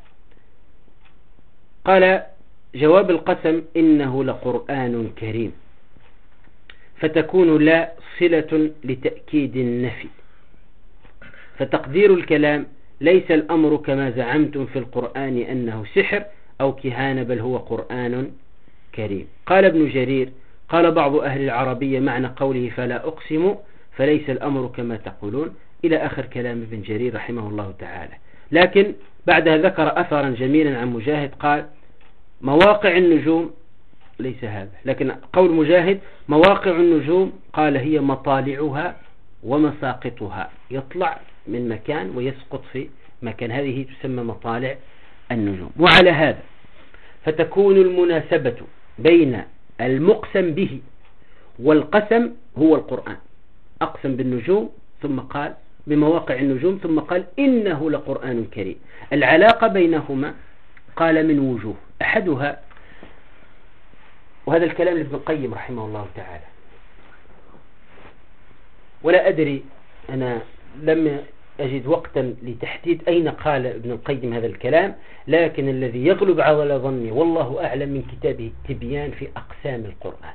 قال جواب القسم إنه لقرآن كريم، فتكون لا صلة لتأكيد النفي، فتقدير الكلام ليس الأمر كما زعمتم في القرآن أنه سحر أو كهانة، بل هو قرآن كريم. قال ابن جرير قال بعض أهل العربية معنى قوله فلا أقسم فليس الأمر كما تقولون، إلى آخر كلام ابن جرير رحمه الله تعالى. لكن بعدها ذكر أثرا جميلا عن مجاهد قال مواقع النجوم، ليس هذا، لكن قول مجاهد مواقع النجوم قال هي مطالعها ومساقطها، يطلع من مكان ويسقط في مكان، هذه تسمى مطالع النجوم. وعلى هذا فتكون المناسبة بين المقسم به والقسم هو القرآن. أقسم بالنجوم ثم قال بمواقع النجوم ثم قال إنه لقرآن كريم. العلاقة بينهما قال من وجوه، أحدها وهذا الكلام لابن القيم رحمه الله تعالى، ولا أدري أنا لم أجد وقتا لتحديد أين قال ابن القيم هذا الكلام، لكن الذي يغلب على ظني والله أعلم من كتابه التبيان في أقسام القرآن.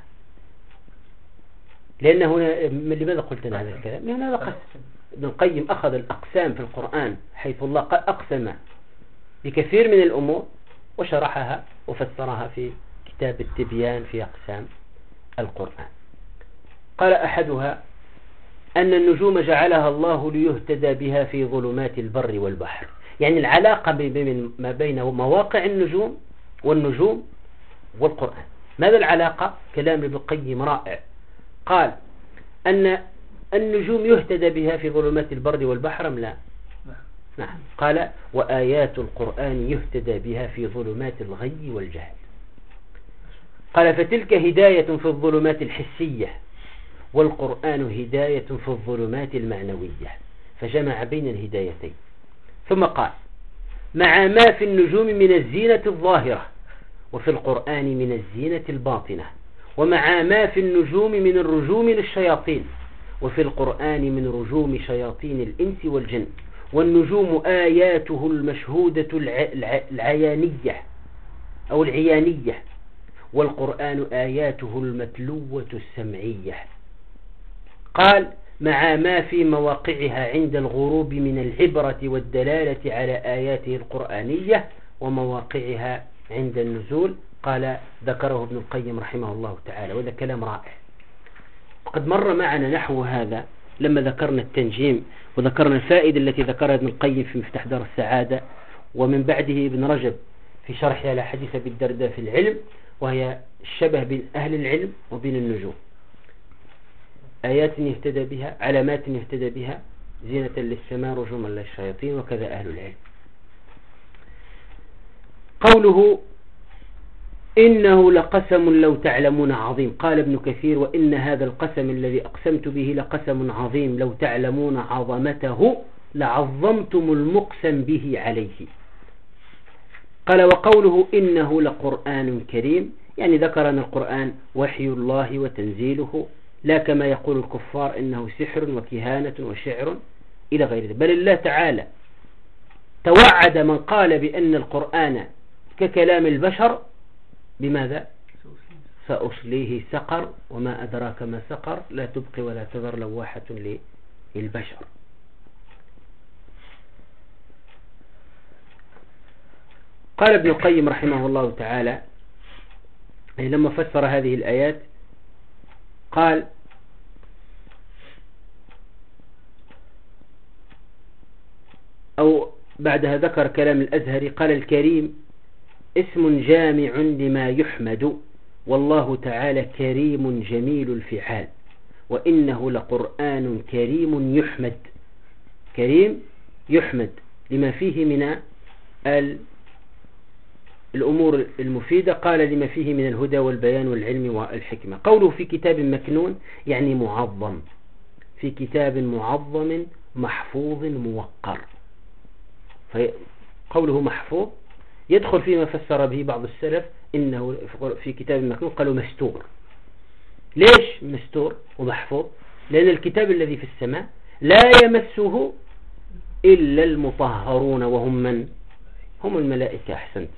لأن هنا لماذا قلت أنا هذا الكلام؟ لأن هذا قسم. ابن القيم أخذ الأقسام في القرآن حيث الله أقسم بكثير من الأمور وشرحها وفسرها في كتاب التبيان في أقسام القرآن. قال أحدها أن النجوم جعلها الله ليهتدى بها في ظلمات البر والبحر، يعني العلاقة ما بين مواقع النجوم والنجوم والقرآن. ماذا العلاقة؟ كلام ابن القيم رائع. قال أن النجوم يهتدى بها في ظلمات البر والبحر أم لا؟ نعم. قال وآيات القرآن يهتدى بها في ظلمات الغي والجهل. قال فتلك هداية في الظلمات الحسية، والقرآن هداية في الظلمات المعنوية، فجمع بين الهدايتين. ثم قال مع ما في النجوم من الزينة الظاهرة، وفي القرآن من الزينة الباطنة، ومع ما في النجوم من الرجوم للشياطين، وفي القرآن من رجوم شياطين الإنس والجن. والنجوم آياته المشهودة العيانية أو العيانية، والقرآن آياته المتلوة السمعية. قال مع ما في مواقعها عند الغروب من العبرة والدلالة على آياته القرآنية، ومواقعها عند النزول. قال ذكره ابن القيم رحمه الله تعالى، وهذا كلام رائع. وقد مر معنا نحو هذا لما ذكرنا التنجيم وذكرنا الفائدة التي ذكرها ابن القيم في مفتاح دار السعادة، ومن بعده ابن رجب في شرحه على حديث أبي الدرداء في العلم، وهي الشبه بين أهل العلم وبين النجوم. آيات يهتدى بها، علامات يهتدى بها، زينة للسماء رجوما للشياطين، وكذا أهل العلم. قوله إنه لقسم لو تعلمون عظيم. قال ابن كثير وإن هذا القسم الذي أقسمت به لقسم عظيم، لو تعلمون عظمته لعظمتم المقسم به عليه. قال وقوله إنه لقرآن كريم، يعني ذكر أن القرآن وحي الله وتنزيله، لا كما يقول الكفار إنه سحر وكهانة وشعر إلى غير ذلك. بل الله تعالى توعد من قال بأن القرآن ككلام البشر بماذا؟ سأصليه سقر، وما أدراك ما سقر، لا تبقي ولا تذر لواحة للبشر. قال ابن القيم رحمه الله تعالى لما فسر هذه الآيات قال أو بعدها ذكر كلام الأزهري قال الكريم اسم جامع لما يحمد، والله تعالى كريم جميل الفعال، وإنه لقرآن كريم يحمد. كريم يحمد لما فيه من الأمور المفيدة، قال لما فيه من الهدى والبيان والعلم والحكمة. قوله في كتاب مكنون يعني معظم، في كتاب معظم محفوظ موقر. فقوله محفوظ يدخل فيما فسر به بعض السلف إنه في كتاب مكنون قالوا مستور. ليش مستور ومحفوظ؟ لأن الكتاب الذي في السماء لا يمسه إلا المطهرون، وهم من؟ هم الملائكة. أحسنت.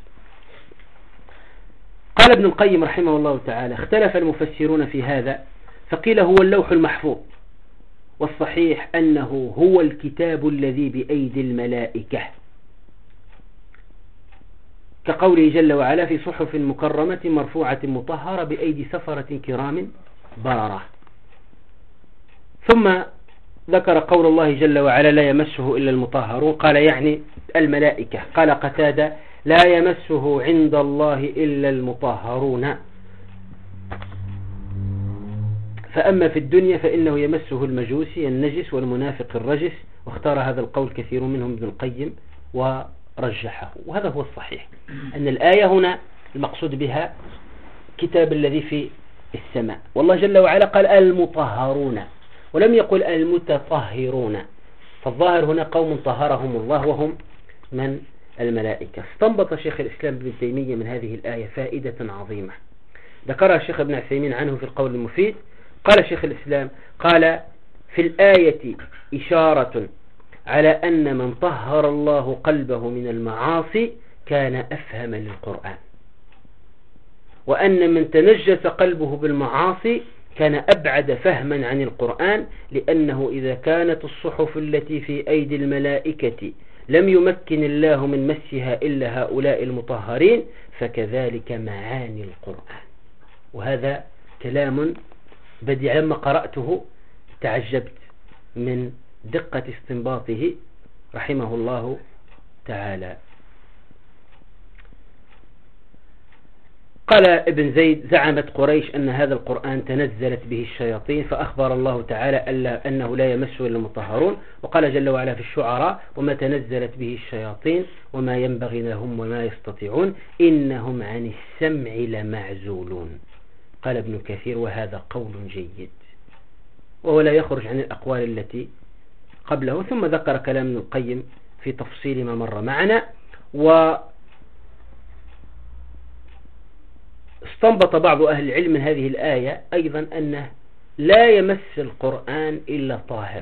قال ابن القيم رحمه الله تعالى اختلف المفسرون في هذا، فقيل هو اللوح المحفوظ، والصحيح أنه هو الكتاب الذي بأيدي الملائكة، كقوله جل وعلا في صحف مكرمة مرفوعة مطهرة بأيدي سفرة كرام بررة. ثم ذكر قول الله جل وعلا لا يمسه إلا المطهرون، قال يعني الملائكة. قال قتادة لا يمسه عند الله إلا المطهرون، فأما في الدنيا فإنه يمسه المجوسي النجس والمنافق الرجس. واختار هذا القول كثير منهم ابن القيم ورجحه، وهذا هو الصحيح، أن الآية هنا المقصود بها كتاب الذي في السماء، والله جل وعلا قال المطهرون ولم يقل المتطهرون، فالظاهر هنا قوم طهرهم الله وهم من الملائكة. استنبط شيخ الإسلام ابن تيمية من هذه الآية فائدة عظيمة ذكرها الشيخ ابن عثيمين عنه في القول المفيد. قال شيخ الإسلام قال في الآية إشارة على أن من طهر الله قلبه من المعاصي كان أفهم للقرآن، وأن من تنجس قلبه بالمعاصي كان أبعد فهما عن القرآن، لأنه إذا كانت الصحف التي في أيدي الملائكة لم يمكن الله من مسها إلا هؤلاء المطهرين، فكذلك معاني القرآن. وهذا كلام بديع، لما قرأته تعجبت من دقة استنباطه رحمه الله تعالى. قال ابن زيد زعمت قريش أن هذا القرآن تنزلت به الشياطين، فأخبر الله تعالى أنه لا يمسه إلا المطهرون. وقال جل وعلا في الشعراء وما تنزلت به الشياطين وما ينبغي لهم وما يستطيعون إنهم عن السمع لمعزولون. قال ابن كثير وهذا قول جيد، وهو لا يخرج عن الأقوال التي قبله. ثم ذكر كلام ابن القيم في تفصيل ما مر معنا، واستنبط بعض أهل العلم من هذه الآية أيضا أنه لا يمس القرآن إلا طاهر.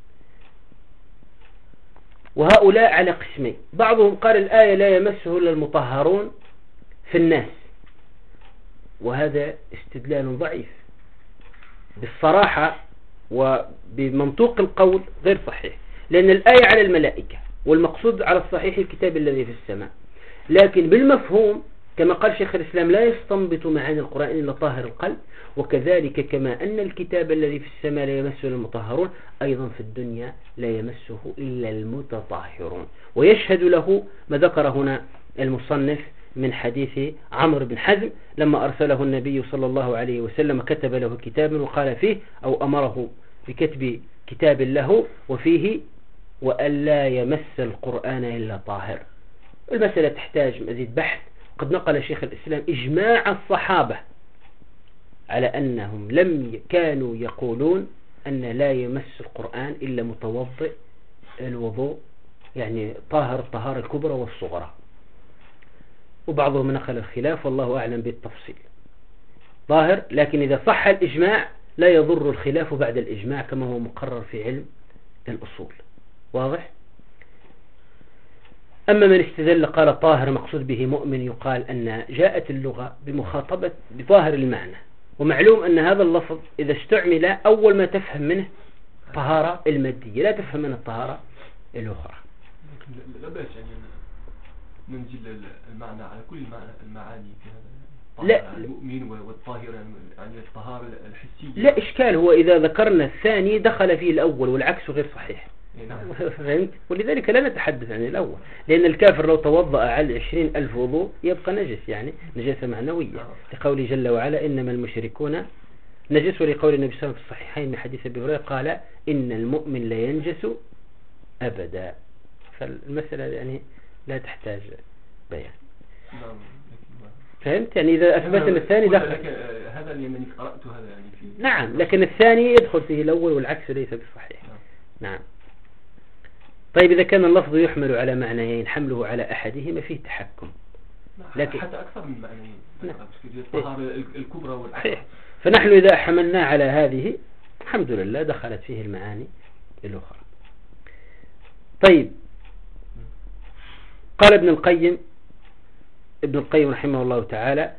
وهؤلاء على قسمين، بعضهم قال الآية لا يمسه إلا المطهرون في الناس، وهذا استدلال ضعيف بالصراحة وبمنطوق القول غير صحيح، لأن الآية على الملائكة والمقصود على الصحيح الكتاب الذي في السماء، لكن بالمفهوم كما قال شيخ الإسلام لا يستنبط معاني القرآن إلا طاهر القلب، وكذلك كما أن الكتاب الذي في السماء لا يمسه المطهرون أيضا في الدنيا لا يمسه إلا المتطهرون. ويشهد له ما ذكر هنا المصنف من حديث عمرو بن حزم لما أرسله النبي صلى الله عليه وسلم كتب له كتابا وقال فيه أو أمره بكتب كتاب له وفيه وألا يمس القرآن إلا طاهر. المسألة تحتاج مزيد بحث. قد نقل شيخ الإسلام إجماع الصحابة على أنهم كانوا يقولون أن لا يمس القرآن إلا متوضئ الوضوء، يعني طاهر الطهارة الكبرى والصغرى، وبعضهم نقل الخلاف والله أعلم بالتفصيل. ظاهر، لكن إذا صح الإجماع لا يضر الخلاف بعد الإجماع كما هو مقرر في علم الأصول. واضح؟ أما من استدل قال طاهر مقصود به مؤمن، يقال أن جاءت اللغة بمخاطبة بظاهر المعنى، ومعلوم أن هذا اللفظ إذا استعمل أول ما تفهم منه طهارة المادية لا تفهم منه الطهارة الأخرى. لا بأس يعني ننزل المعنى على كل المعاني في هذا، لا المؤمن والطاهر يعني الطهارة الحسية. لا إشكال، هو إذا ذكرنا الثاني دخل فيه الأول والعكس غير صحيح، فهمت؟ ولذلك لا نتحدث عن الأول، لأن الكافر لو توضأ على 20,000 وضوء يبقى نجس، يعني نجاسة معنوية، لقوله جل وعلا إنما المشركون نجس، ولقول النبي صلى الله عليه وسلم في الصحيحين من حديث أبي هريرة قال إن المؤمن لا ينجس أبدا. فالمسألة يعني لا تحتاج بيان. فهمت؟ يعني إذا أثبتنا الثاني دخل هذا اللي من قرأت هذا يعني في نعم، لكن الثاني يدخل فيه الأول والعكس ليس بالصحيح. نعم. طيب إذا كان اللفظ يحمل على معنيين حمله على أحدهما فيه تحكم، لكن حتى أكثر من معنيين. نعم. الطهارة الكبرى والأحد. فنحن إذا حملنا على هذه الحمد لله دخلت فيه المعاني الأخرى. طيب قال ابن القيم رحمه الله تعالى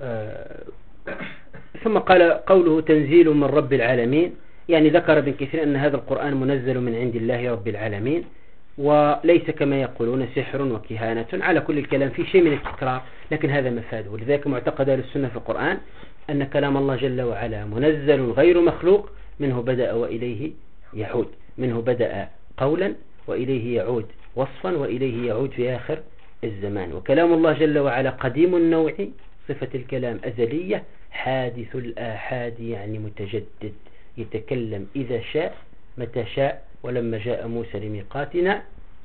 ثم قال قوله تنزيل من رب العالمين، يعني ذكر ابن كثير أن هذا القرآن منزل من عند الله رب العالمين، وليس كما يقولون سحر وكهانة. على كل الكلام في شيء من التكرار، لكن هذا مفاده. ولذلك معتقد أهل السنة في القرآن أن كلام الله جل وعلا منزل غير مخلوق، منه بدأ وإليه يعود، منه بدأ قولا وإليه يعود وصفا وإليه يعود في آخر الزمان. وكلام الله جل وعلا قديم النوع، صفة الكلام أزلية، حادث الآحاد يعني متجدد، يتكلم إذا شاء متى شاء. ولما جاء موسى لميقاتنا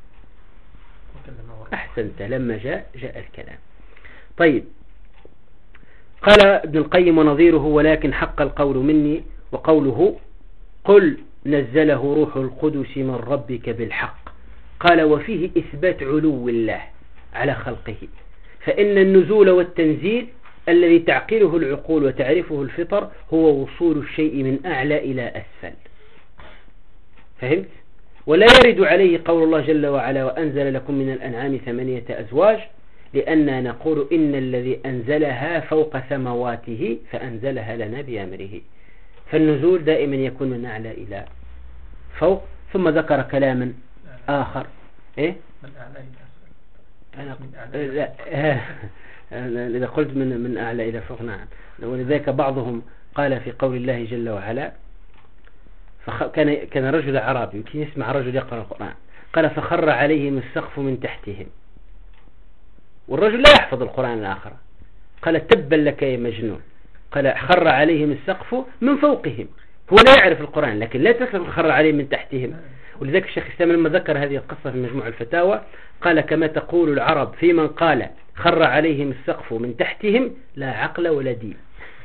أحسنت، لما جاء الكلام. طيب قال ابن القيم ونظيره ولكن حق القول مني، وقوله قل نزله روح القدس من ربك بالحق. قال وفيه إثبات علو الله على خلقه، فإن النزول والتنزيل الذي تعقله العقول وتعرفه الفطر هو وصول الشيء من أعلى إلى أسفل. فهمت؟ ولا يرد عليه قول الله جل وعلا وأنزل لكم من الأنعام 8 أزواج، لأننا نقول إن الذي أنزلها فوق سمواته فأنزلها لنا بأمره. فالنزول دائما يكون من أعلى إلى فوق. ثم ذكر كلاما آخر إيه؟ من أعلى لا إذا قلت من أعلى إلى فوق نعم. ولذلك بعضهم قال في قول الله جل وعلا كان رجل عربي يمكن يسمع رجل يقرأ القرآن، قال فخر عليهم السقف من تحتهم، والرجل لا يحفظ القرآن الآخر، قال تبا لك يا مجنون، قال خر عليهم السقف من فوقهم، هو لا يعرف القرآن لكن لا تكلم خر عليهم من تحتهم. ولذلك الشيخ الإسلام لما ذكر هذه القصة في مجموع الفتاوى قال كما تقول العرب في من قال خر عليهم السقف من تحتهم لا عقل ولا دين.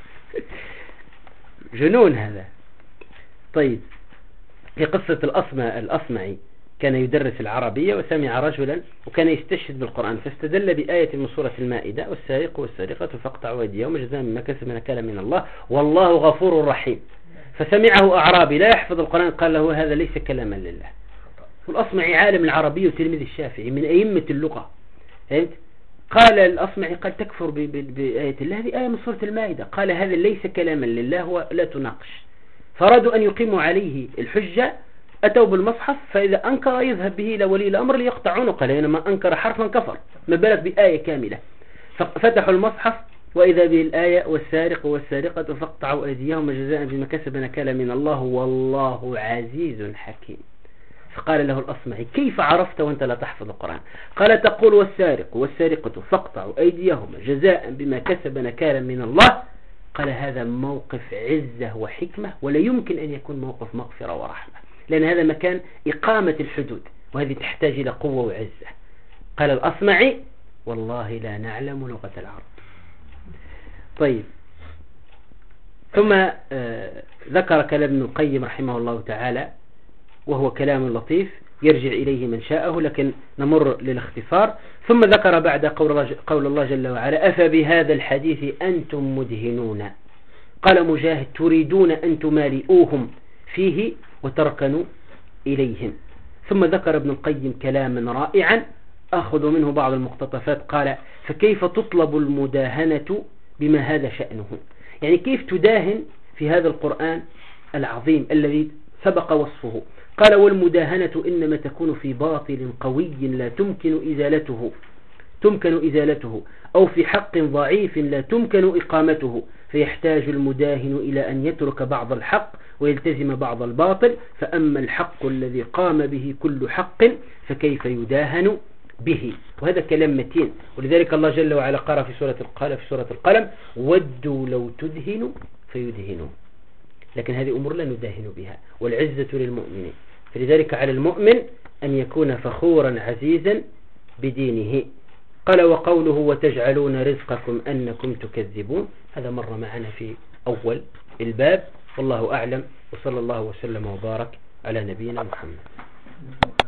جنون هذا. طيب في قصة الأصمعي كان يدرس العربية وسمع رجلا وكان يستشهد بالقرآن، فاستدل بآية من سورة المائدة والسارق والسارقة فاقطعوا أيديهم جزاء مما كسبوا نكالا من الله والله غفور رحيم. فسمعه أعرابي لا يحفظ القرآن قال له هذا ليس كلاما لله. والأصمعي عالم العربية وتلميذ الشافعي من أئمة اللغة. فهمت؟ قال الأصمعي قال تكفر بآية الله، هذه آية من سورة المائدة. قال هذا ليس كلاما لله ولا تناقش. فأرادوا أن يقيموا عليه الحجة، أتوا بالمصحف فإذا أنكر يذهب به إلى ولي الأمر ليقطع عنقه، لأنما أنكر حرفا كفر، ما بالك بآية كاملة. ففتحوا المصحف وإذا به الآية والسارق والسارقة فاقطعوا أيديهم جزاء بما كسب نكالا من الله والله عزيز حكيم. فقال له الأصمعي كيف عرفت وأنت لا تحفظ القرآن؟ قال تقول والسارق والسارقة فاقطعوا أيديهم جزاء بما كسب نكالا من الله. قال هذا موقف عزة وحكمة ولا يمكن أن يكون موقف مغفرة ورحمة، لأن هذا مكان إقامة الحدود وهذه تحتاج إلى قوة وعزة. قال الأصمعي والله لا نعلم لغة العرب. طيب ثم ذكر كلام ابن القيم رحمه الله تعالى وهو كلام لطيف يرجع إليه من شاءه، لكن نمر للاختصار. ثم ذكر بعد قول الله جل وعلا أفبهذا الحديث أنتم مدهنون. قال مجاهد تريدون أن تمالئوهم فيه وتركنوا إليهم. ثم ذكر ابن القيم كلاما رائعا أخذ منه بعض المقتطفات. قال فكيف تطلب المداهنة بما هذا شأنه، يعني كيف تداهن في هذا القرآن العظيم الذي سبق وصفه. قال والمداهنة إنما تكون في باطل قوي لا تمكن إزالته أو في حق ضعيف لا تمكن إقامته، فيحتاج المداهن إلى أن يترك بعض الحق ويلتزم بعض الباطل. فأما الحق الذي قام به كل حق فكيف يداهن به؟ وهذا كلام متين. ولذلك الله جل وعلا قال في سورة القلم ودوا لو تدهنوا فيدهنوا. لكن هذه أمور لا نداهن بها، والعزة للمؤمنين. فلذلك على المؤمن أن يكون فخورا عزيزا بدينه. قال وقوله وتجعلون رزقكم أنكم تكذبون، هذا مر معنا في أول الباب. والله أعلم، وصلى الله وسلم وبارك على نبينا محمد.